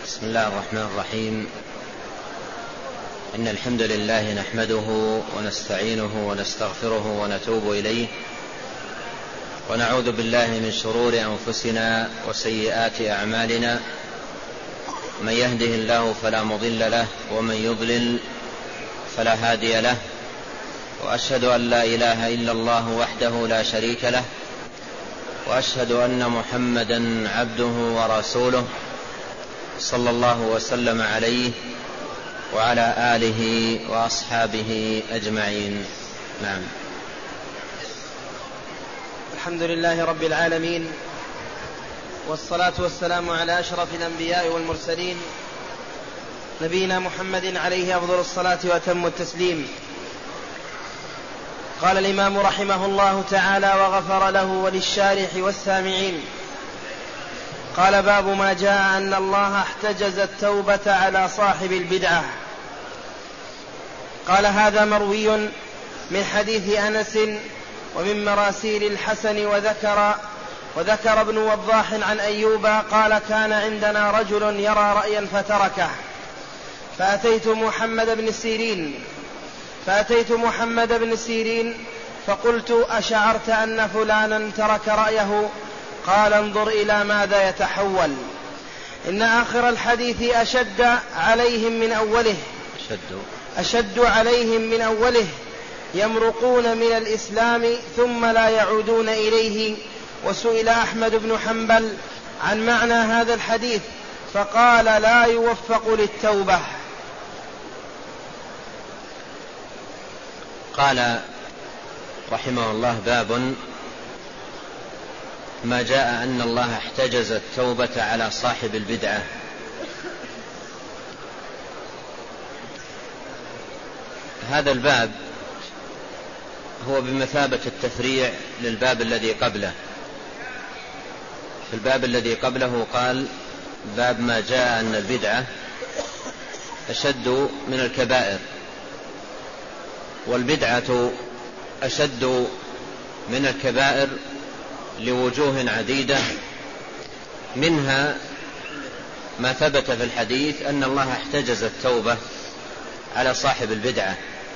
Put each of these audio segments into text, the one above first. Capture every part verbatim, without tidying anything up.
بسم الله الرحمن الرحيم. إن الحمد لله نحمده ونستعينه ونستغفره ونتوب إليه، ونعوذ بالله من شرور أنفسنا وسيئات أعمالنا. من يهده الله فلا مضل له، ومن يضلل فلا هادي له. وأشهد أن لا إله إلا الله وحده لا شريك له، وأشهد أن محمدا عبده ورسوله صلى الله وسلم عليه وعلى آله وأصحابه أجمعين. نعم. الحمد لله رب العالمين، والصلاة والسلام على أشرف الأنبياء والمرسلين، نبينا محمد عليه أفضل الصلاة وأتم التسليم. قال الإمام رحمه الله تعالى وغفر له وللشارح والسامعين: قال: باب ما جاء أن الله احتجز التوبة على صاحب البدعة. قال: هذا مروي من حديث أنس ومن مراسيل الحسن، وذكر وذكر ابن وضاح عن أيوب قال: كان عندنا رجل يرى رأيا فتركه، فأتيت محمد بن سيرين فأتيت محمد بن سيرين فقلت: أشعرت أن فلانا ترك رأيه؟ قال: انظر إلى ماذا يتحول. إن آخر الحديث أشد عليهم من أوله أشد, أشد عليهم من أوله يمرقون من الإسلام ثم لا يعودون إليه. وسئل أحمد بن حنبل عن معنى هذا الحديث فقال: لا يوفق للتوبة. قال رحمه الله: باب ما جاء أن الله احتجز التوبة على صاحب البدعة. هذا الباب هو بمثابة التفريع للباب الذي قبله. في الباب الذي قبله قال: باب ما جاء أن البدعة أشد من الكبائر، والبدعة أشد من الكبائر لوجوه عديدة، منها ما ثبت في الحديث أن الله احتجز التوبة على صاحب البدعة.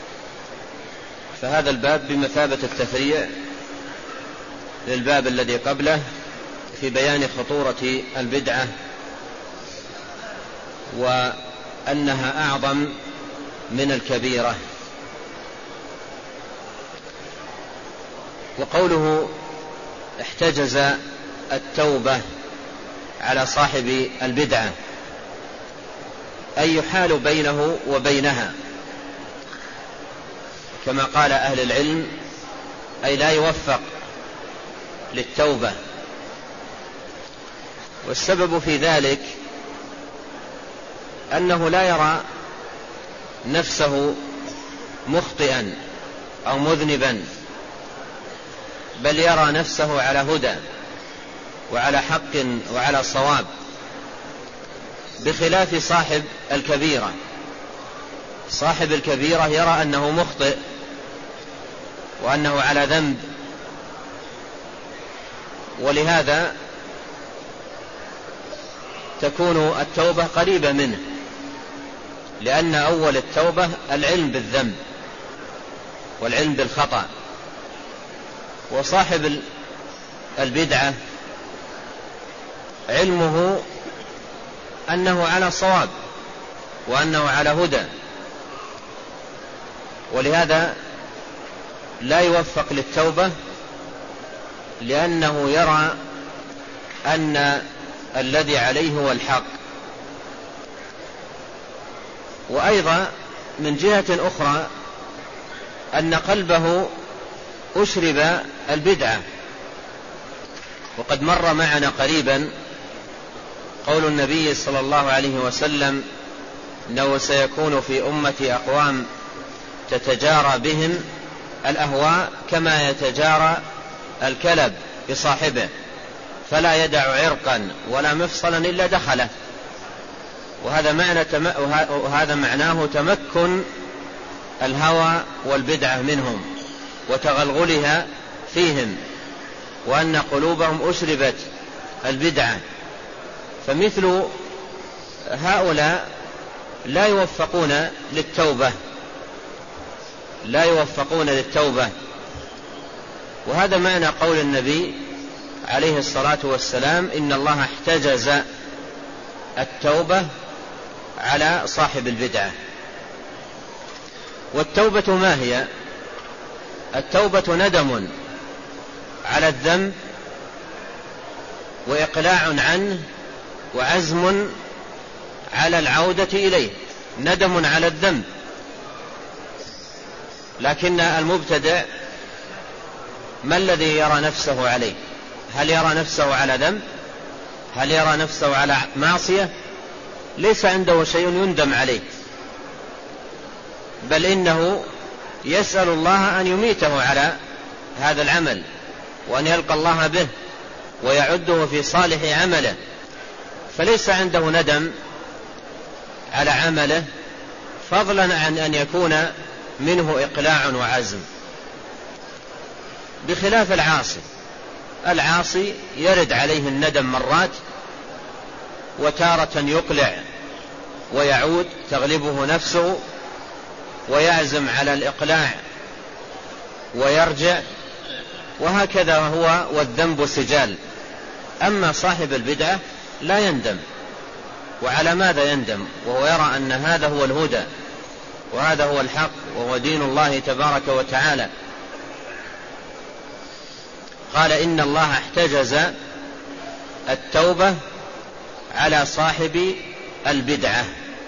فهذا الباب بمثابة التفريع للباب الذي قبله في بيان خطورة البدعة وأنها أعظم من الكبيرة. وقوله احتجز التوبة على صاحب البدعة أي يحال بينه وبينها، كما قال أهل العلم، أي لا يوفق للتوبة. والسبب في ذلك أنه لا يرى نفسه مخطئا أو مذنبا، بل يرى نفسه على هدى وعلى حق وعلى صواب، بخلاف صاحب الكبيرة. صاحب الكبيرة يرى أنه مخطئ وأنه على ذنب، ولهذا تكون التوبة قريبة منه، لأن أول التوبة العلم بالذنب والعلم بالخطأ. وصاحب البدعة علمه أنه على صواب وأنه على هدى، ولهذا لا يوفق للتوبة، لأنه يرى أن الذي عليه هو الحق. وأيضا من جهة أخرى أن قلبه أشرب البدعة. وقد مر معنا قريبا قول النبي صلى الله عليه وسلم: إنه سيكون في أمتي أقوام تتجارى بهم الأهواء كما يتجارى الكلب بصاحبه، فلا يدع عرقا ولا مفصلا إلا دخله. وهذا معنى تم... وهذا معناه تمكن الهوى والبدعة منهم وتغلغلها فيهم، وأن قلوبهم أشربت البدعة. فمثل هؤلاء لا يوفقون للتوبة لا يوفقون للتوبة وهذا معنى قول النبي عليه الصلاة والسلام: إن الله احتجز التوبة على صاحب البدعة. والتوبة ما هي؟ التوبة ندم على الذنب وإقلاع عنه وعزم على العودة إليه. ندم على الذنب، لكن المبتدع ما الذي يرى نفسه عليه؟ هل يرى نفسه على ذنب؟ هل يرى نفسه على معصية؟ ليس عنده شيء يندم عليه، بل إنه يسأل الله أن يميته على هذا العمل وأن يلقى الله به ويعده في صالح عمله، فليس عنده ندم على عمله، فضلا عن أن يكون منه إقلاع وعزم، بخلاف العاصي. العاصي يرد عليه الندم مرات، وتارة يقلع ويعود تغلبه نفسه ويعزم على الإقلاع ويرجع، وهكذا هو والذنب سجال. أما صاحب البدعة لا يندم. وعلى ماذا يندم وهو يرى أن هذا هو الهدى وهذا هو الحق وهو دين الله تبارك وتعالى؟ قال: إن الله احتجز التوبة على صاحب البدعة.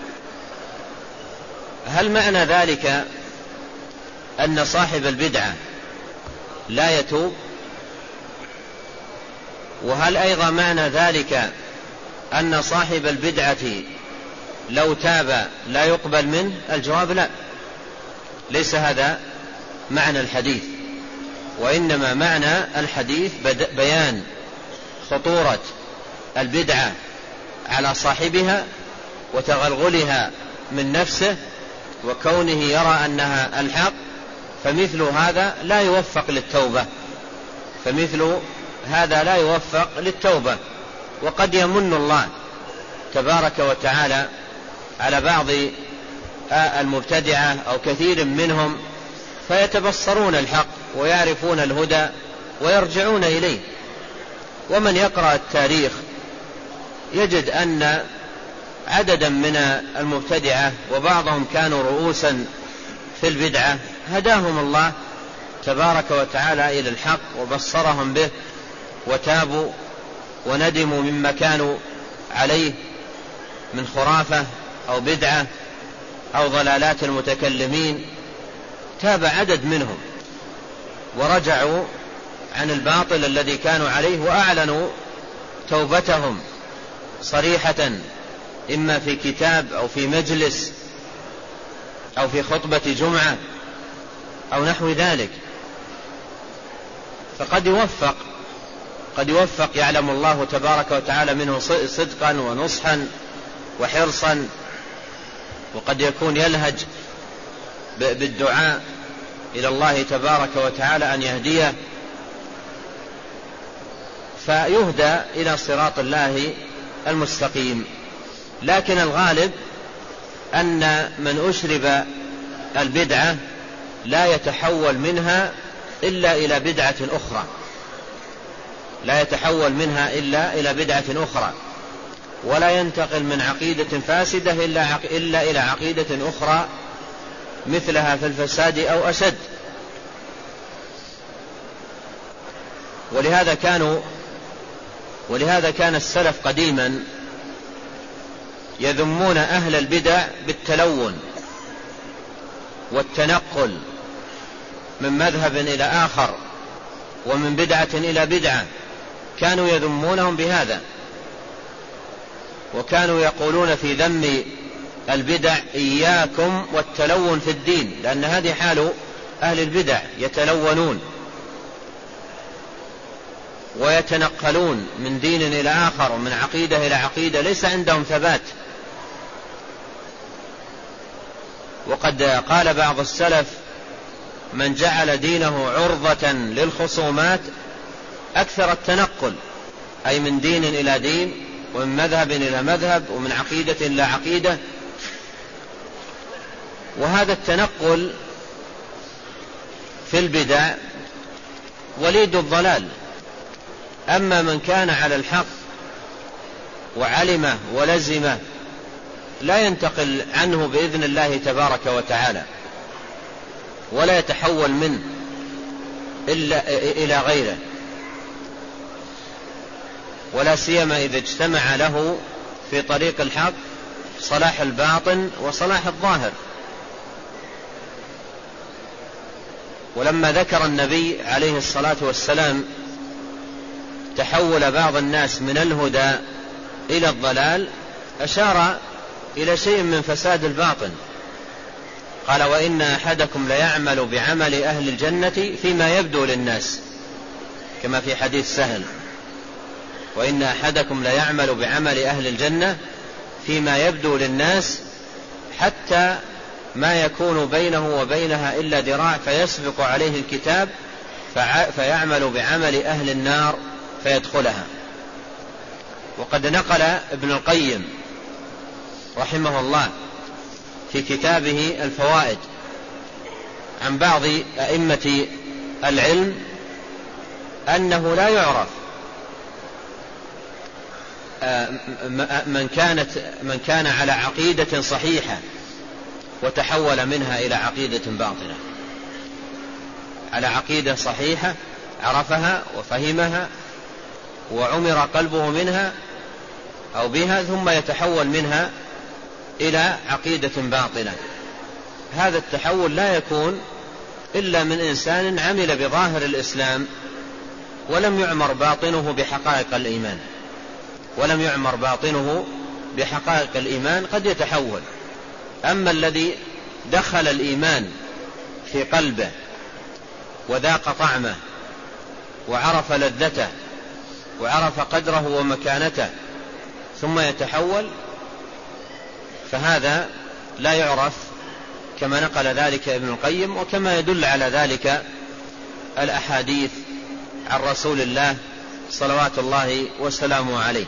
هل معنى ذلك أن صاحب البدعة لا يتوب؟ وهل أيضا معنى ذلك أن صاحب البدعة لو تاب لا يقبل منه؟ الجواب لا، ليس هذا معنى الحديث، وإنما معنى الحديث بيان خطورة البدعة على صاحبها وتغلغلها من نفسه وكونه يرى أنها الحق، فمثل هذا لا يوفق للتوبة فمثل هذا لا يوفق للتوبة وقد يمن الله تبارك وتعالى على بعض المبتدعة أو كثير منهم فيتبصرون الحق ويعرفون الهدى ويرجعون إليه. ومن يقرأ التاريخ يجد أن عددا من المبتدعة وبعضهم كانوا رؤوسا في البدعة هداهم الله تبارك وتعالى إلى الحق وبصرهم به وتابوا وندموا مما كانوا عليه من خرافة أو بدعة أو ضلالات المتكلمين. تاب عدد منهم ورجعوا عن الباطل الذي كانوا عليه وأعلنوا توبتهم صريحة، إما في كتاب أو في مجلس أو في خطبة جمعة أو نحو ذلك. فقد يوفق قد يوفق يعلم الله تبارك وتعالى منه صدقا ونصحا وحرصا، وقد يكون يلهج بالدعاء إلى الله تبارك وتعالى أن يهديه فيهدى إلى صراط الله المستقيم. لكن الغالب أن من أشرب البدعة لا يتحول منها إلا إلى بدعة أخرى لا يتحول منها إلا إلى بدعة أخرى ولا ينتقل من عقيدة فاسدة إلا, إلا إلى عقيدة أخرى مثلها في الفساد أو أشد. ولهذا كانوا ولهذا كان السلف قديما يذمون أهل البدع بالتلون والتنقل من مذهب إلى آخر ومن بدعة إلى بدعة، كانوا يذمونهم بهذا، وكانوا يقولون في ذم البدع: إياكم والتلون في الدين، لأن هذه حال أهل البدع، يتلونون ويتنقلون من دين إلى آخر ومن عقيدة إلى عقيدة، ليس عندهم ثبات. وقد قال بعض السلف: من جعل دينه عرضة للخصومات أكثر التنقل، أي من دين إلى دين ومن مذهب إلى مذهب، ومن عقيدة إلى عقيدة. وهذا التنقل في البدع وليد الضلال. أما من كان على الحق وعلمه ولزمه لا ينتقل عنه بإذن الله تبارك وتعالى، ولا يتحول منه إلا إلى غيره، ولا سيما إذا اجتمع له في طريق الحق صلاح الباطن وصلاح الظاهر. ولما ذكر النبي عليه الصلاة والسلام تحول بعض الناس من الهدى إلى الضلال أشار إلى شيء من فساد الباطن. قال: وإن أحدكم ليعمل بعمل أهل الجنة فيما يبدو للناس، كما في حديث سهل: وإن أحدكم ليعمل بعمل أهل الجنة فيما يبدو للناس حتى ما يكون بينه وبينها إلا ذراع فيسبق عليه الكتاب فيعمل بعمل أهل النار فيدخلها. وقد نقل ابن القيم رحمه الله في كتابه الفوائد عن بعض أئمة العلم أنه لا يعرف من كانت من كان على عقيدة صحيحة وتحول منها إلى عقيدة باطلة. على عقيدة صحيحة عرفها وفهمها وعمر قلبه منها أو بها، ثم يتحول منها إلى عقيدة باطلة. هذا التحول لا يكون إلا من إنسان عمل بظاهر الإسلام ولم يعمر باطنه بحقائق الإيمان ولم يعمر باطنه بحقائق الإيمان قد يتحول. أما الذي دخل الإيمان في قلبه وذاق طعمه وعرف لذته وعرف قدره ومكانته ثم يتحول، فهذا لا يعرف، كما نقل ذلك ابن القيم، وكما يدل على ذلك الأحاديث عن رسول الله صلوات الله وسلامه عليه.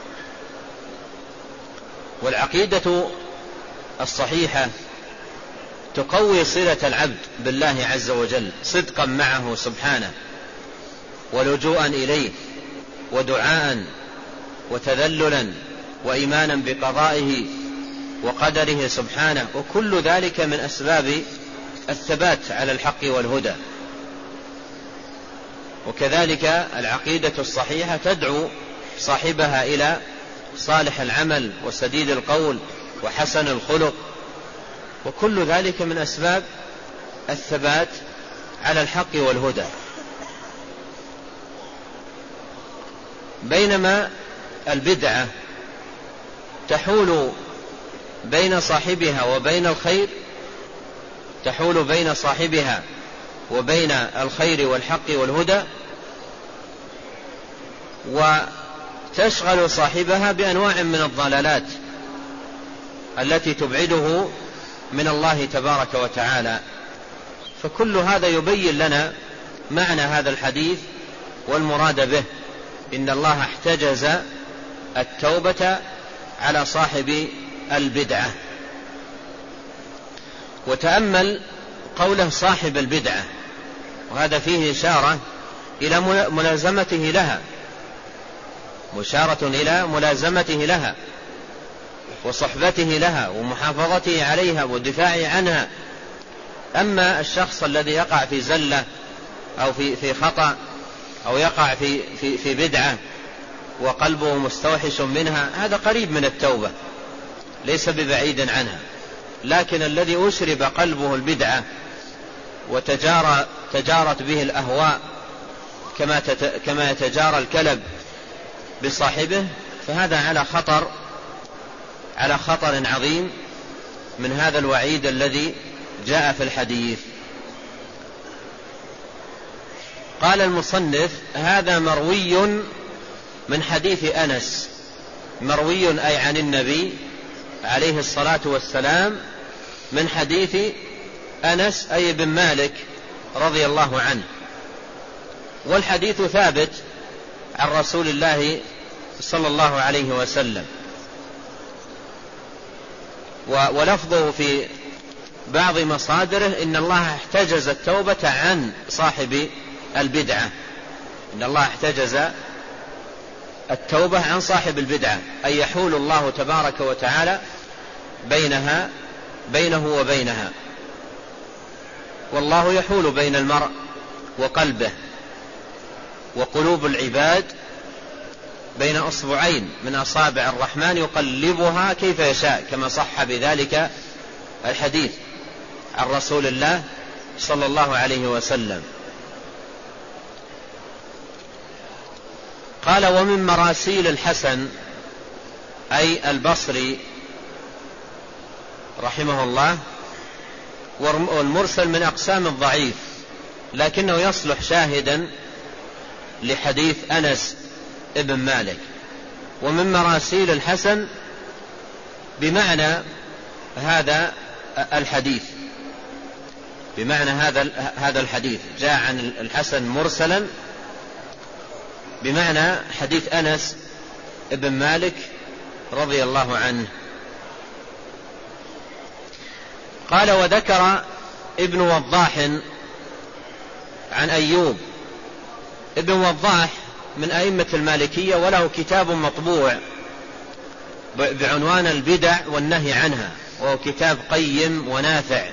والعقيدة الصحيحة تقوي صلة العبد بالله عز وجل صدقا معه سبحانه، ولجوءا إليه، ودعاء، وتذللا، وإيمانا بقضائه وقدره سبحانه، وكل ذلك من أسباب الثبات على الحق والهدى. وكذلك العقيدة الصحيحة تدعو صاحبها إلى صالح العمل وسديد القول وحسن الخلق، وكل ذلك من أسباب الثبات على الحق والهدى. بينما البدعة تحول بين صاحبها وبين الخير، تحول بين صاحبها وبين الخير والحق والهدى، وتشغل صاحبها بأنواع من الضلالات التي تبعده من الله تبارك وتعالى. فكل هذا يبين لنا معنى هذا الحديث والمراد به: إن الله احتجز التوبة على صاحب البدعة. وتأمل قوله صاحب البدعة، وهذا فيه إشارة إلى ملازمته لها، مشارة إلى ملازمته لها وصحبته لها ومحافظته عليها والدفاع عنها. أما الشخص الذي يقع في زلة أو في في خطأ أو يقع في في في بدعة وقلبه مستوحش منها، هذا قريب من التوبة ليس ببعيد عنها. لكن الذي أشرب قلبه البدعة وتجارى تجارت به الأهواء كما كما يتجارى الكلب بصاحبه، فهذا على خطر على خطر عظيم من هذا الوعيد الذي جاء في الحديث. قال المصنف: هذا مروي من حديث أنس. مروي أي عن النبي عليه الصلاة والسلام، من حديث أنس أي بن مالك رضي الله عنه. والحديث ثابت عن رسول الله صلى الله عليه وسلم. ولفظه في بعض مصادره إن الله احتجز التوبة عن صاحب البدعة، إن الله احتجز التوبة عن صاحب البدعة، أي يحول الله تبارك وتعالى بينها بينه وبينها، والله يحول بين المرء وقلبه، وقلوب العباد بين أصبعين من أصابع الرحمن يقلبها كيف يشاء، كما صح بذلك الحديث عن رسول الله صلى الله عليه وسلم. قال: ومن مراسيل الحسن أي البصري رحمه الله، والمرسل من أقسام الضعيف، لكنه يصلح شاهدا لحديث أنس ابن مالك. ومن مراسيل الحسن بمعنى هذا الحديث، بمعنى هذا هذا الحديث جاء عن الحسن مرسلا بمعنى حديث أنس ابن مالك رضي الله عنه. قال: وذكر ابن وضاح عن أيوب. ابن وضاح من أئمة المالكية، وله كتاب مطبوع بعنوان البدع والنهي عنها، وهو كتاب قيم ونافع.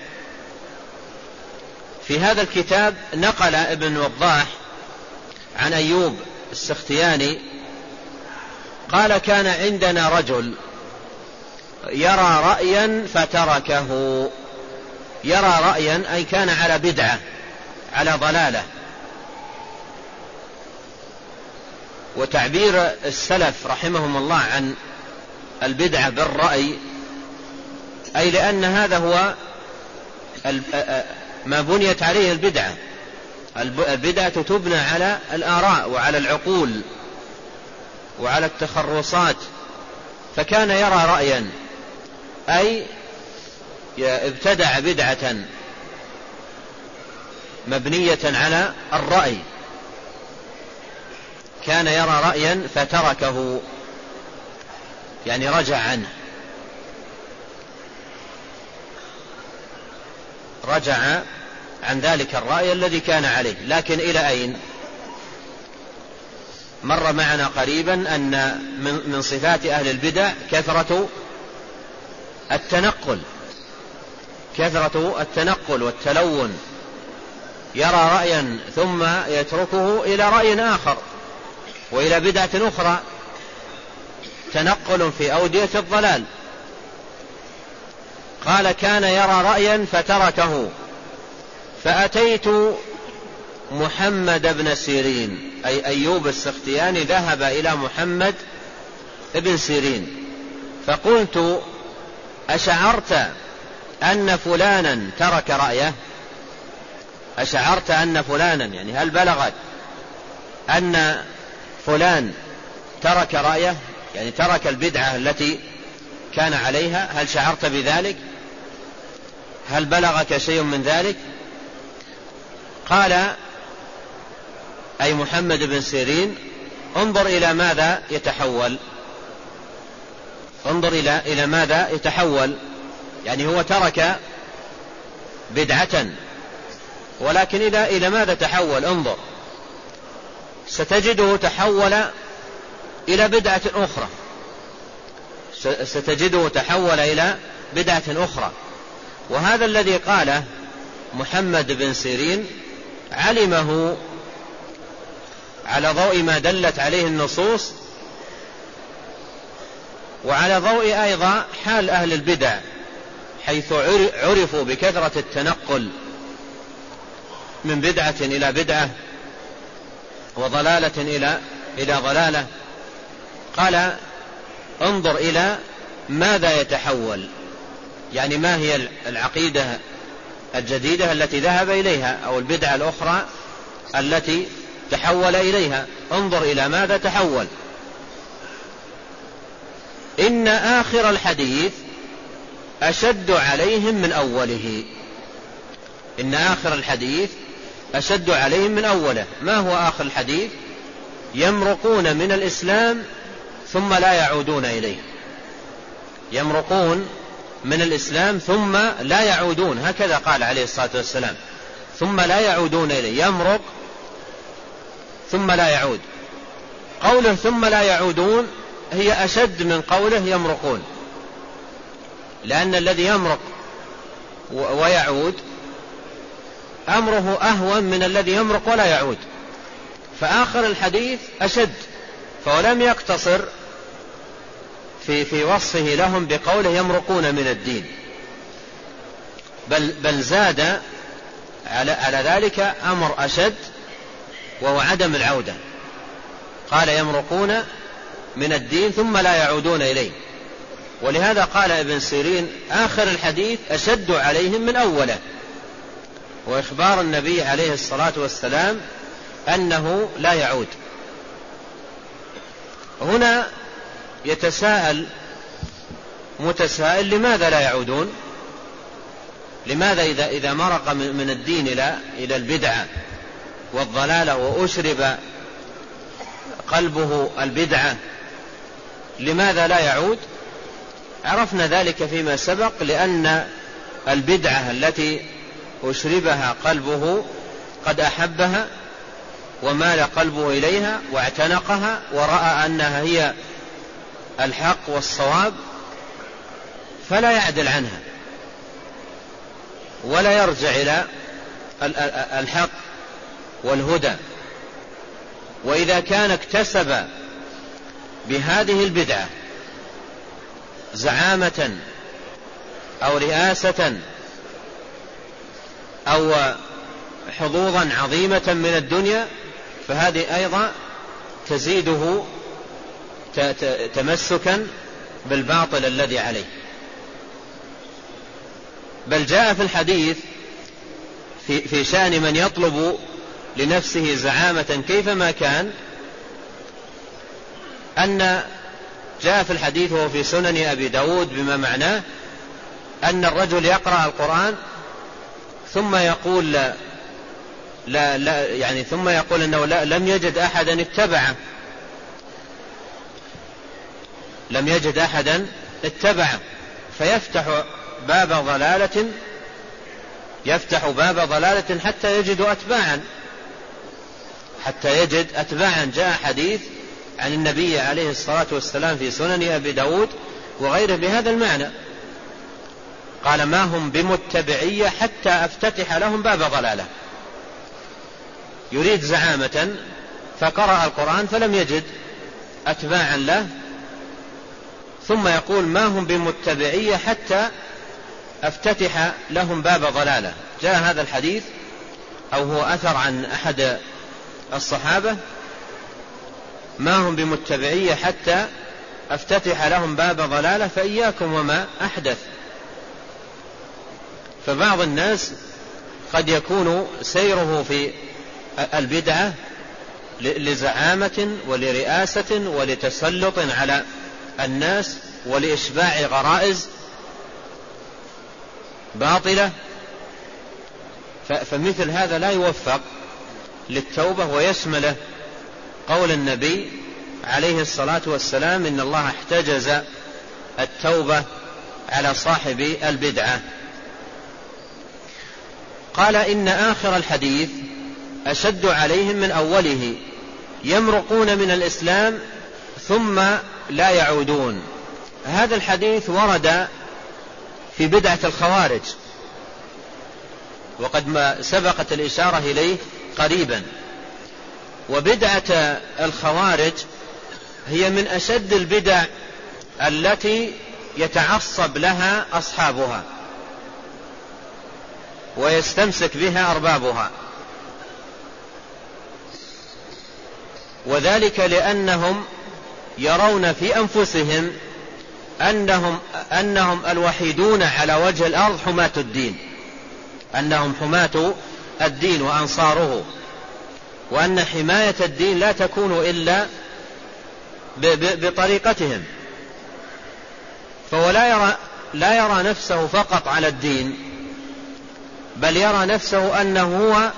في هذا الكتاب نقل ابن وضاح عن أيوب السختياني قال: كان عندنا رجل يرى رأيا فتركه. يرى رأيا أي كان على بدعة، على ضلالة. وتعبير السلف رحمهم الله عن البدعة بالرأي، أي لأن هذا هو ما بنيت عليه البدعة. البدعة تبنى على الآراء وعلى العقول وعلى التخرصات. فكان يرى رأيا أي ابتدع بدعة مبنية على الرأي، كان يرى رأيا فتركه، يعني رجع عنه، رجع عن ذلك الرأي الذي كان عليه. لكن إلى أين؟ مر معنا قريبا أن من صفات أهل البدع كثرة التنقل، كثرة التنقل والتلون، يرى رأيا ثم يتركه إلى رأي آخر وإلى بدعة أخرى، تنقل في أودية الضلال. قال: كان يرى رأيا فتركه، فأتيت محمد بن سيرين، أي أيوب السختياني ذهب إلى محمد بن سيرين، فقلت: أشعرت أن فلانا ترك رأيه؟ أشعرت أن فلانا، يعني هل بلغت أن فلان ترك رأيه، يعني ترك البدعة التي كان عليها؟ هل شعرت بذلك؟ هل بلغك شيء من ذلك؟ قال أي محمد بن سيرين: انظر إلى ماذا يتحول، انظر إلى إلى ماذا يتحول. يعني هو ترك بدعة، ولكن إلى إلى ماذا تحول؟ انظر، ستجده تحول إلى بدعة أخرى، ستجده تحول إلى بدعة أخرى. وهذا الذي قاله محمد بن سيرين علمه على ضوء ما دلت عليه النصوص، وعلى ضوء أيضا حال أهل البدع، حيث عرفوا بكثرة التنقل من بدعة إلى بدعة وضلالة إلى إلى ضلالة. قال: انظر إلى ماذا يتحول، يعني ما هي العقيدة الجديدة التي ذهب إليها، أو البدعة الأخرى التي تحول إليها، انظر إلى ماذا تحول. إن آخر الحديث أشد عليهم من أوله. إن آخر الحديث أشد عليهم من أوله. ما هو آخر الحديث؟ يمرقون من الإسلام ثم لا يعودون إليه، يمرقون من الإسلام ثم لا يعودون، هكذا قال عليه الصلاة والسلام، ثم لا يعودون إليه، يمرق ثم لا يعود. قوله ثم لا يعودون هي أشد من قوله يمرقون، لأن الذي يمرق ويعود أمره أهون من الذي يمرق ولا يعود، فآخر الحديث أشد، فلم يقتصر في في وصفه لهم بقوله يمرقون من الدين، بل بل زاد على على ذلك أمر أشد، وهو عدم العودة. قال يمرقون من الدين ثم لا يعودون إليه. ولهذا قال ابن سيرين آخر الحديث أشد عليهم من أوله، وإخبار النبي عليه الصلاة والسلام أنه لا يعود. هنا يتساءل متسائل لماذا لا يعودون؟ لماذا إذا, إذا مرق من الدين إلى, إلى البدعة والضلالة وأشرب قلبه البدعة لماذا لا يعود؟ عرفنا ذلك فيما سبق، لأن البدعة التي أشربها قلبه قد أحبها ومال قلبه إليها واعتنقها ورأى أنها هي الحق والصواب، فلا يعدل عنها ولا يرجع إلى الحق والهدى. وإذا كان اكتسب بهذه البدعة زعامة أو رئاسة أو حظوظا عظيمة من الدنيا، فهذه أيضا تزيده تمسكا بالباطل الذي عليه. بل جاء في الحديث في, في شأن من يطلب لنفسه زعامة كيفما كان، أن جاء في الحديث وهو في سنن أبي داود بما معناه أن الرجل يقرأ القرآن ثم يقول لا لا, لا يعني ثم يقول أنه لا لم يجد أحدا اتبعه لم يجد أحدا اتبعه فيفتح باب ضلالة يفتح باب ضلالة حتى يجد أتباعا حتى يجد أتباعا. جاء حديث عن النبي عليه الصلاة والسلام في سنن أبي داود وغيره بهذا المعنى، قال ما هم بمتبعية حتى أفتتح لهم باب ضلالة. يريد زعامة فقرأ القرآن فلم يجد أتباعا له، ثم يقول ما هم بمتبعية حتى أفتتح لهم باب ضلالة. جاء هذا الحديث أو هو أثر عن أحد الصحابة ما هم بمتبعية حتى أفتتح لهم باب ضلالة فإياكم وما أحدث. فبعض الناس قد يكون سيره في البدعة لزعامة ولرئاسة ولتسلط على الناس ولإشباع غرائز باطلة، فمثل هذا لا يوفق للتوبة ويشمله قول النبي عليه الصلاة والسلام إن الله احتجز التوبة على صاحب البدعة. قال إن آخر الحديث أشد عليهم من أوله يمرقون من الإسلام ثم لا يعودون. هذا الحديث ورد في بدعة الخوارج وقد ما سبقت الإشارة إليه قريبا. وبدعة الخوارج هي من أشد البدع التي يتعصب لها أصحابها ويستمسك بها أربابها، وذلك لأنهم يرون في أنفسهم أنهم, أنهم الوحيدون على وجه الأرض حماة الدين، أنهم حماة الدين وأنصاره، وأن حماية الدين لا تكون إلا بطريقتهم. فهو لا يرى, لا يرى نفسه فقط على الدين، بل يرى نفسه أنه هو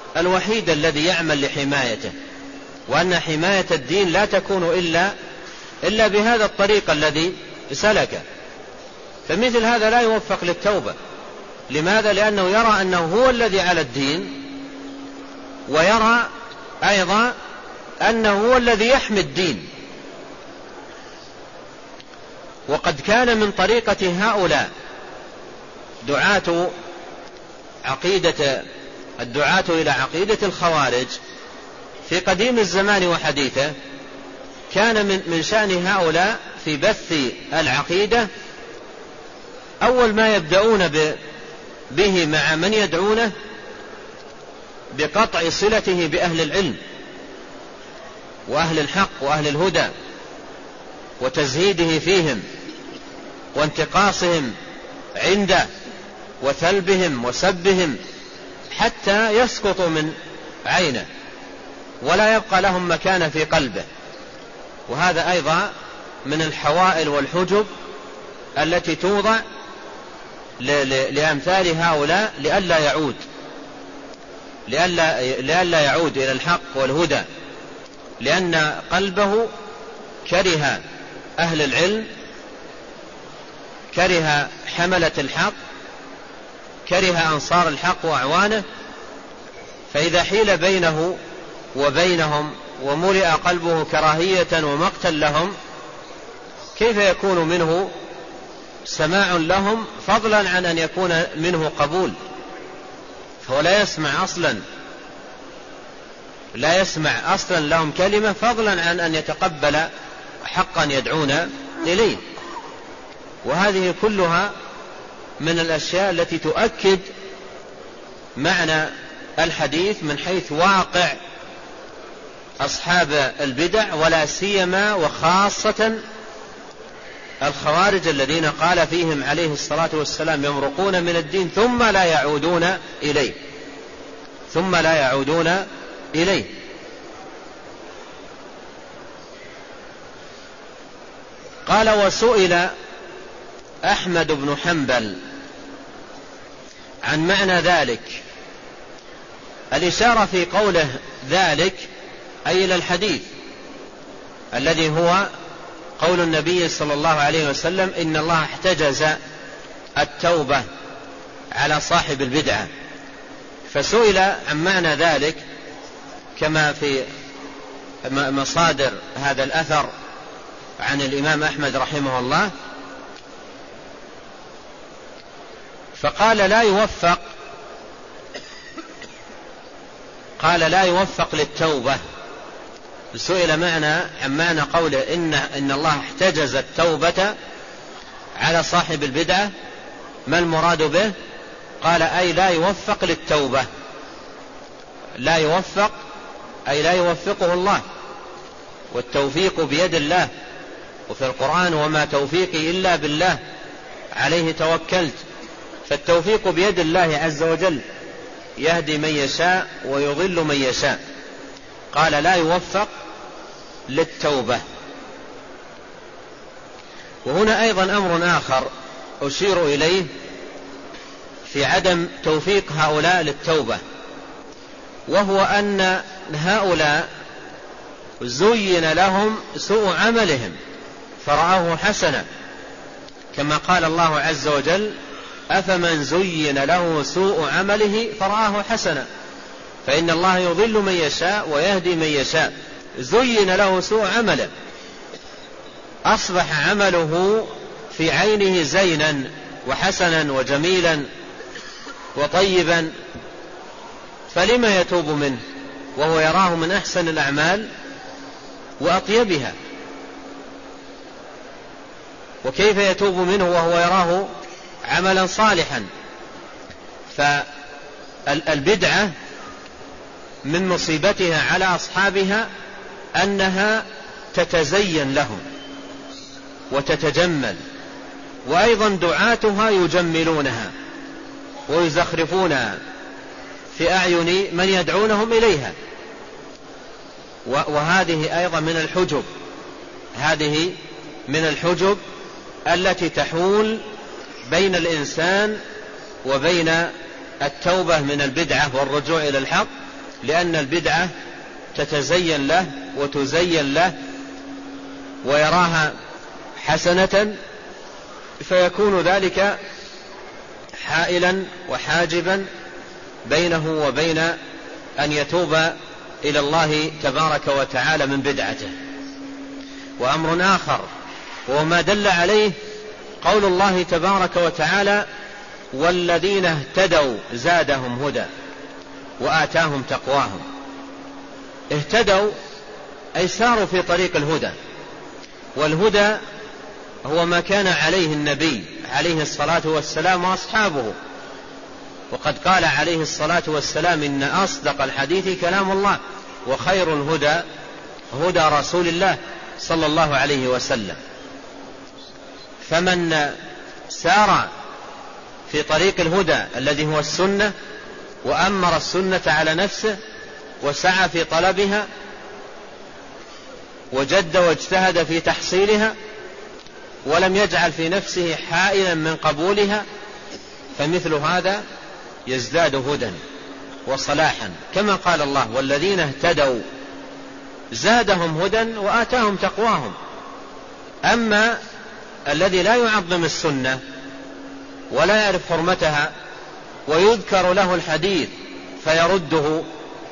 الوحيد الذي يعمل لحمايته، وأن حماية الدين لا تكون إلا إلا بهذا الطريق الذي سلكه. فمثل هذا لا يوفق للتوبة. لماذا؟ لأنه يرى أنه هو الذي على الدين، ويرى أيضا أنه هو الذي يحمي الدين. وقد كان من طريقة هؤلاء دعاة عقيدة الدعاة إلى عقيدة الخوارج في قديم الزمان وحديثه، كان من من شأن هؤلاء في بث العقيدة أول ما يبدأون به مع من يدعونه بقطع صلته بأهل العلم وأهل الحق وأهل الهدى، وتزهيده فيهم وانتقاصهم عنده وثلبهم وسبهم حتى يسقطوا من عينه ولا يبقى لهم مكان في قلبه. وهذا أيضا من الحوائل والحجب التي توضع لأمثال هؤلاء لئلا يعود لئلا لئلا يعود إلى الحق والهدى، لأن قلبه كره أهل العلم، كره حملة الحق، كره أنصار الحق وأعوانه. فإذا حيل بينه وبينهم وملئ قلبه كراهية ومقتا لهم، كيف يكون منه سماع لهم فضلا عن أن يكون منه قبول؟ فهو لا يسمع أصلا لا يسمع أصلا لهم كلمة فضلا عن أن يتقبل حقا يدعون إليه. وهذه كلها من الأشياء التي تؤكد معنى الحديث من حيث واقع أصحاب البدع، ولا سيما وخاصة الخوارج الذين قال فيهم عليه الصلاة والسلام يمرقون من الدين ثم لا يعودون إليه ثم لا يعودون إليه. قال: وسئل أحمد بن حنبل عن معنى ذلك. الإشارة في قوله ذلك أي إلى الحديث الذي هو قول النبي صلى الله عليه وسلم: إن الله احتجز التوبة على صاحب البدعة. فسئل عن معنى ذلك كما في مصادر هذا الأثر عن الإمام أحمد رحمه الله، فقال لا يوفق قال لا يوفق للتوبة. سئل معنى عن معنى قوله إن, إن الله احتجز التوبة على صاحب البدعة، ما المراد به؟ قال: أي لا يوفق للتوبة. لا يوفق أي لا يوفقه الله، والتوفيق بيد الله. وفي القرآن: وما توفيقي إلا بالله عليه توكلت. فالتوفيق بيد الله عز وجل، يهدي من يشاء ويضل من يشاء. قال: لا يوفق للتوبة. وهنا أيضا أمر آخر أشير إليه في عدم توفيق هؤلاء للتوبة، وهو أن هؤلاء زين لهم سوء عملهم فرآه حسنا، كما قال الله عز وجل: أفمن زين له سوء عمله فرآه حسنا فإن الله يضل من يشاء ويهدي من يشاء. زين له سوء عمله، أصبح عمله في عينه زينا وحسنا وجميلا وطيبا، فلما يتوب منه وهو يراه من أحسن الأعمال وأطيبها؟ وكيف يتوب منه وهو يراه عملا صالحا؟ فالبدعة من مصيبتها على أصحابها أنها تتزين لهم وتتجمل، وأيضا دعاتها يجملونها ويزخرفونها في أعين من يدعونهم إليها. وهذه أيضا من الحجب هذه من الحجب التي تحول بين الإنسان وبين التوبة من البدعة والرجوع إلى الحق، لأن البدعة تتزين له وتزين له ويراها حسنة، فيكون ذلك حائلا وحاجبا بينه وبين أن يتوب إلى الله تبارك وتعالى من بدعته. وأمر آخر وما دل عليه قول الله تبارك وتعالى: والذين اهتدوا زادهم هدى وآتاهم تقواهم. اهتدوا أي ساروا في طريق الهدى، والهدى هو ما كان عليه النبي عليه الصلاة والسلام وأصحابه. وقد قال عليه الصلاة والسلام: إن أصدق الحديث كلام الله، وخير الهدى هدى رسول الله صلى الله عليه وسلم. فمن سار في طريق الهدى الذي هو السنة، وأمر السنة على نفسه وسعى في طلبها وجد واجتهد في تحصيلها، ولم يجعل في نفسه حائلا من قبولها، فمثل هذا يزداد هدى وصلاحا، كما قال الله: والذين اهتدوا زادهم هدى وآتاهم تقواهم. أما الذي لا يعظم السنة ولا يعرف حرمتها ويذكر له الحديث فيرده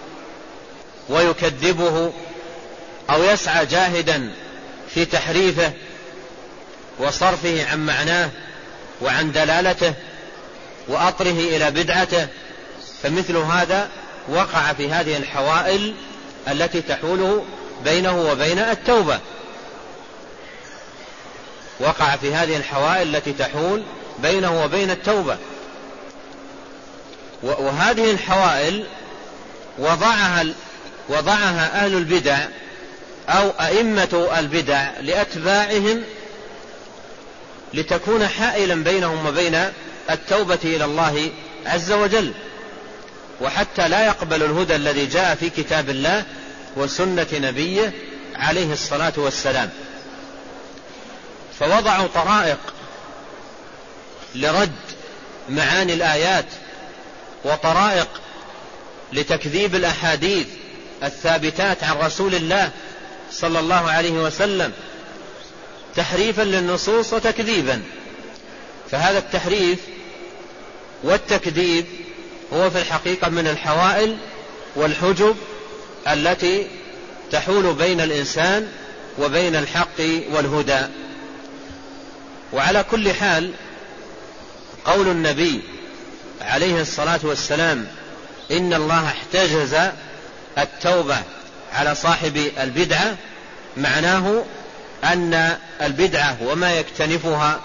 ويكذبه أو يسعى جاهدا في تحريفه وصرفه عن معناه وعن دلالته وأطره إلى بدعته، فمثل هذا وقع في هذه الحوائل التي تحول بينه وبين التوبة وقع في هذه الحوائل التي تحول بينه وبين التوبة. وهذه الحوائل وضعها وضعها أهل البدع أو أئمة البدع لأتباعهم لتكون حائلا بينهم وبين التوبة إلى الله عز وجل، وحتى لا يقبل الهدى الذي جاء في كتاب الله وسنة نبيه عليه الصلاة والسلام. فوضعوا طرائق لرد معاني الآيات، وطرائق لتكذيب الأحاديث الثابتات عن رسول الله صلى الله عليه وسلم، تحريفا للنصوص وتكذيبا. فهذا التحريف والتكذيب هو في الحقيقة من الحوائل والحجب التي تحول بين الإنسان وبين الحق والهدى. وعلى كل حال، قول النبي عليه الصلاة والسلام: إن الله احتجز التوبة على صاحب البدعة، معناه أن البدعة وما يكتنفها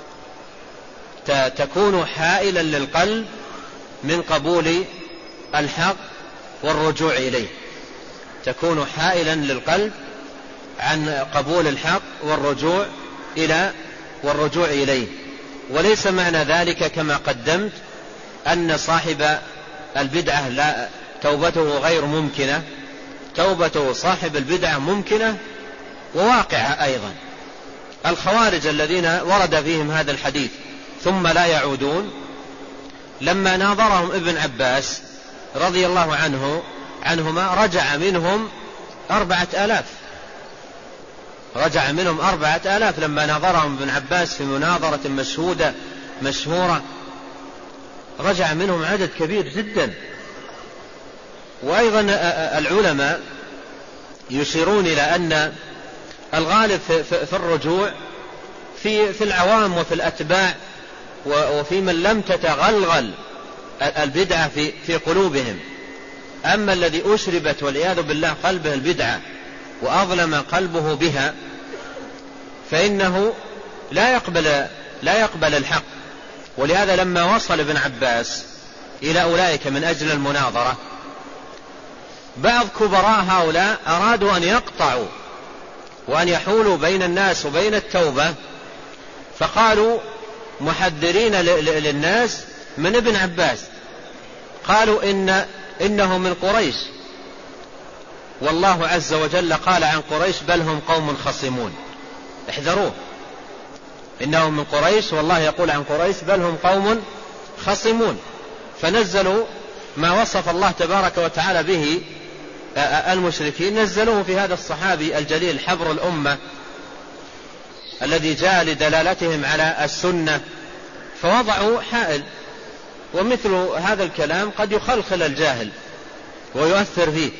تكون حائلا للقلب من قبول الحق والرجوع إليه، تكون حائلا للقلب عن قبول الحق والرجوع إلى والرجوع إليه. وليس معنى ذلك كما قدمت أن صاحب البدعة لا توبته غير ممكنة. توبة صاحب البدعة ممكنة وواقعة أيضا. الخوارج الذين ورد فيهم هذا الحديث ثم لا يعودون، لما ناظرهم ابن عباس رضي الله عنه عنهما رجع منهم أربعة آلاف رجع منهم أربعة آلاف لما ناظرهم ابن عباس في مناظرة مشهودة مشهورة، رجع منهم عدد كبير جدا. وأيضا العلماء يشيرون إلى أن الغالب في الرجوع في في العوام وفي الأتباع وفي من لم تتغلغل البدعة في في قلوبهم. أما الذي أشربت والعياذ بالله قلبه البدعة وأظلم قلبه بها، فإنه لا يقبل لا يقبل الحق. ولهذا لما وصل ابن عباس إلى أولئك من أجل المناظرة، بعض كبراء هؤلاء أرادوا أن يقطعوا وأن يحولوا بين الناس وبين التوبة، فقالوا محذرين للناس من ابن عباس، قالوا إن إنه من قريش، والله عز وجل قال عن قريش: بل هم قوم خصمون، احذروه، إنه من قريش، والله يقول عن قريش: بل هم قوم خصمون. فنزلوا ما وصف الله تبارك وتعالى به المشركين، نزلوه في هذا الصحابي الجليل حبر الأمة الذي جاء لدلالتهم على السنة، فوضعوا حائل. ومثل هذا الكلام قد يخلخل الجاهل ويؤثر فيه.